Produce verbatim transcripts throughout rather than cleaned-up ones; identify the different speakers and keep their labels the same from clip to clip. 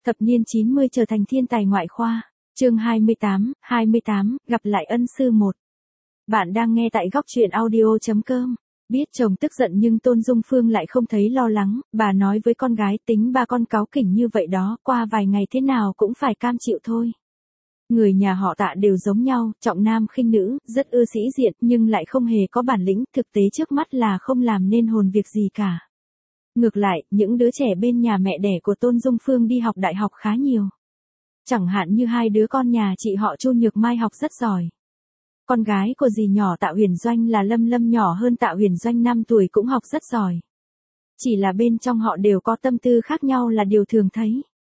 Speaker 1: Thập niên chín mươi trở thành thiên tài ngoại khoa. Chương hai mươi tám, hai mươi tám, gặp lại ân sư một. Bạn đang nghe tại góc truyện audio chấm com. Biết chồng tức giận nhưng Tôn Dung Phương lại không thấy lo lắng, bà nói với con gái tính ba con cáu kỉnh như vậy đó, qua vài ngày thế nào cũng phải cam chịu thôi. Người nhà họ Tạ đều giống nhau, trọng nam khinh nữ, rất ưa sĩ diện nhưng lại không hề có bản lĩnh, thực tế trước mắt là không làm nên hồn việc gì cả. Ngược lại, những đứa trẻ bên nhà mẹ đẻ của Tôn Dung Phương đi học đại học khá nhiều. Chẳng hạn như hai đứa con nhà chị họ Chu Nhược Mai học rất giỏi. Con gái của dì nhỏ Tạ Huyền Doanh là Lâm Lâm nhỏ hơn Tạ Huyền Doanh năm tuổi cũng học rất giỏi. Chỉ là bên trong họ đều có tâm tư khác nhau là điều thường thấy.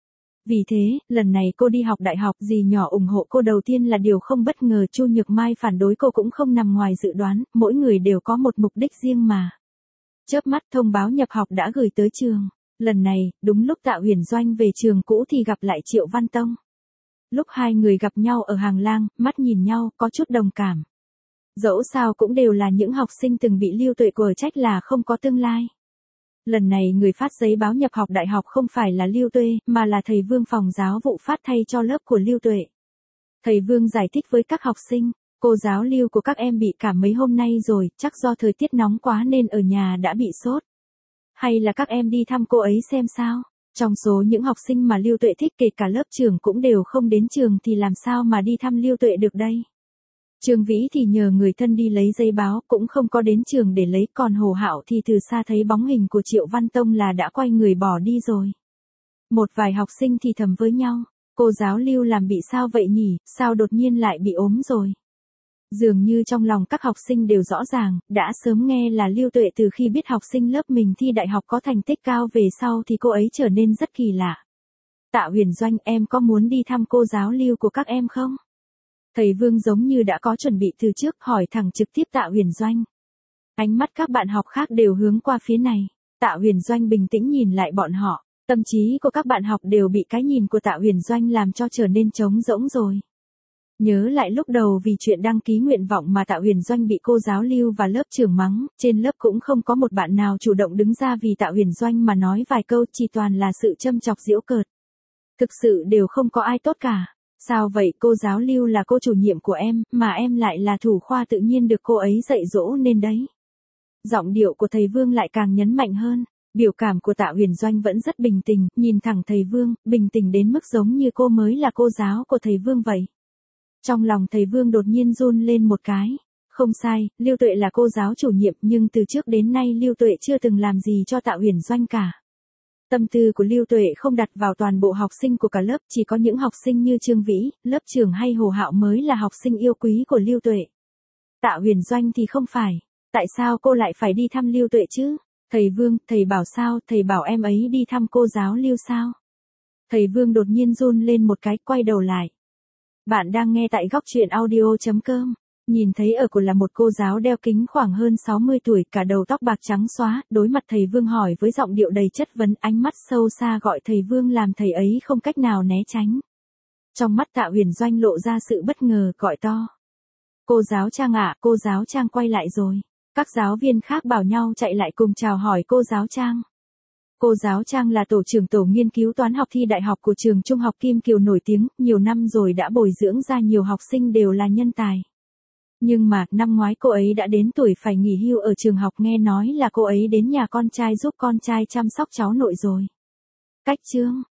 Speaker 1: Vì thế, lần này cô đi học đại học, dì nhỏ ủng hộ cô đầu tiên là điều không bất ngờ, Chu Nhược Mai phản đối cô cũng không nằm ngoài dự đoán, mỗi người đều có một mục đích riêng mà. Chớp mắt thông báo nhập học đã gửi tới trường. Lần này, đúng lúc Tạ Huyền Doanh về trường cũ thì gặp lại Triệu Văn Tông. Lúc hai người gặp nhau ở hàng lang, mắt nhìn nhau, có chút đồng cảm. Dẫu sao cũng đều là những học sinh từng bị Lưu Tuệ quở trách là không có tương lai. Lần này người phát giấy báo nhập học đại học không phải là Lưu Tuệ, mà là thầy Vương phòng giáo vụ phát thay cho lớp của Lưu Tuệ. Thầy Vương giải thích với các học sinh, cô giáo Lưu của các em bị cảm mấy hôm nay rồi, chắc do thời tiết nóng quá nên ở nhà đã bị sốt. Hay là các em đi thăm cô ấy xem sao? Trong số những học sinh mà Lưu Tuệ thích kể cả lớp trưởng cũng đều không đến trường thì làm sao mà đi thăm Lưu Tuệ được đây? Trương Vĩ thì nhờ người thân đi lấy giấy báo cũng không có đến trường để lấy, còn Hồ Hạo thì từ xa thấy bóng hình của Triệu Văn Tông là đã quay người bỏ đi rồi. Một vài học sinh thì thầm với nhau, cô giáo Lưu làm bị sao vậy nhỉ, sao đột nhiên lại bị ốm rồi? Dường như trong lòng các học sinh đều rõ ràng, đã sớm nghe là Lưu Tuệ từ khi biết học sinh lớp mình thi đại học có thành tích cao về sau thì cô ấy trở nên rất kỳ lạ. Tạ Huyền Doanh, em có muốn đi thăm cô giáo Lưu của các em không? Thầy Vương giống như đã có chuẩn bị từ trước, hỏi thẳng trực tiếp Tạ Huyền Doanh. Ánh mắt các bạn học khác đều hướng qua phía này. Tạ Huyền Doanh bình tĩnh nhìn lại bọn họ, tâm trí của các bạn học đều bị cái nhìn của Tạ Huyền Doanh làm cho trở nên trống rỗng rồi. Nhớ lại lúc đầu vì chuyện đăng ký nguyện vọng mà Tạ Huyền Doanh bị cô giáo Lưu và lớp trưởng mắng, trên lớp cũng không có một bạn nào chủ động đứng ra vì Tạ Huyền Doanh mà nói vài câu, chỉ toàn là sự châm chọc giễu cợt. Thực sự đều không có ai tốt cả. Sao vậy, cô giáo Lưu là cô chủ nhiệm của em, mà em lại là thủ khoa tự nhiên được cô ấy dạy dỗ nên đấy. Giọng điệu của thầy Vương lại càng nhấn mạnh hơn, biểu cảm của Tạ Huyền Doanh vẫn rất bình tĩnh, nhìn thẳng thầy Vương, bình tĩnh đến mức giống như cô mới là cô giáo của thầy Vương vậy. Trong lòng thầy Vương đột nhiên run lên một cái. Không sai, Lưu Tuệ là cô giáo chủ nhiệm nhưng từ trước đến nay Lưu Tuệ chưa từng làm gì cho Tạ Huyền Doanh cả. Tâm tư của Lưu Tuệ không đặt vào toàn bộ học sinh của cả lớp, chỉ có những học sinh như Trương Vĩ, lớp trưởng hay Hồ Hạo mới là học sinh yêu quý của Lưu Tuệ. Tạ Huyền Doanh thì không phải. Tại sao cô lại phải đi thăm Lưu Tuệ chứ? Thầy Vương, thầy bảo sao, thầy bảo em ấy đi thăm cô giáo Lưu sao? Thầy Vương đột nhiên run lên một cái, quay đầu lại. Bạn đang nghe tại góc truyện audio chấm com. Nhìn thấy ở của là một cô giáo đeo kính khoảng hơn sáu mươi tuổi, cả đầu tóc bạc trắng xóa, đối mặt thầy Vương hỏi với giọng điệu đầy chất vấn, ánh mắt sâu xa gọi thầy Vương làm thầy ấy không cách nào né tránh. Trong mắt Tạ Huyền Doanh lộ ra sự bất ngờ, gọi to. Cô giáo Trang ạ, cô giáo Trang quay lại rồi. Các giáo viên khác bảo nhau chạy lại cùng chào hỏi cô giáo Trang. Cô giáo Trang là tổ trưởng tổ nghiên cứu toán học thi đại học của trường trung học Kim Kiều nổi tiếng, nhiều năm rồi đã bồi dưỡng ra nhiều học sinh đều là nhân tài. Nhưng mà, năm ngoái cô ấy đã đến tuổi phải nghỉ hưu ở trường học, nghe nói là cô ấy đến nhà con trai giúp con trai chăm sóc cháu nội rồi. Cách chương,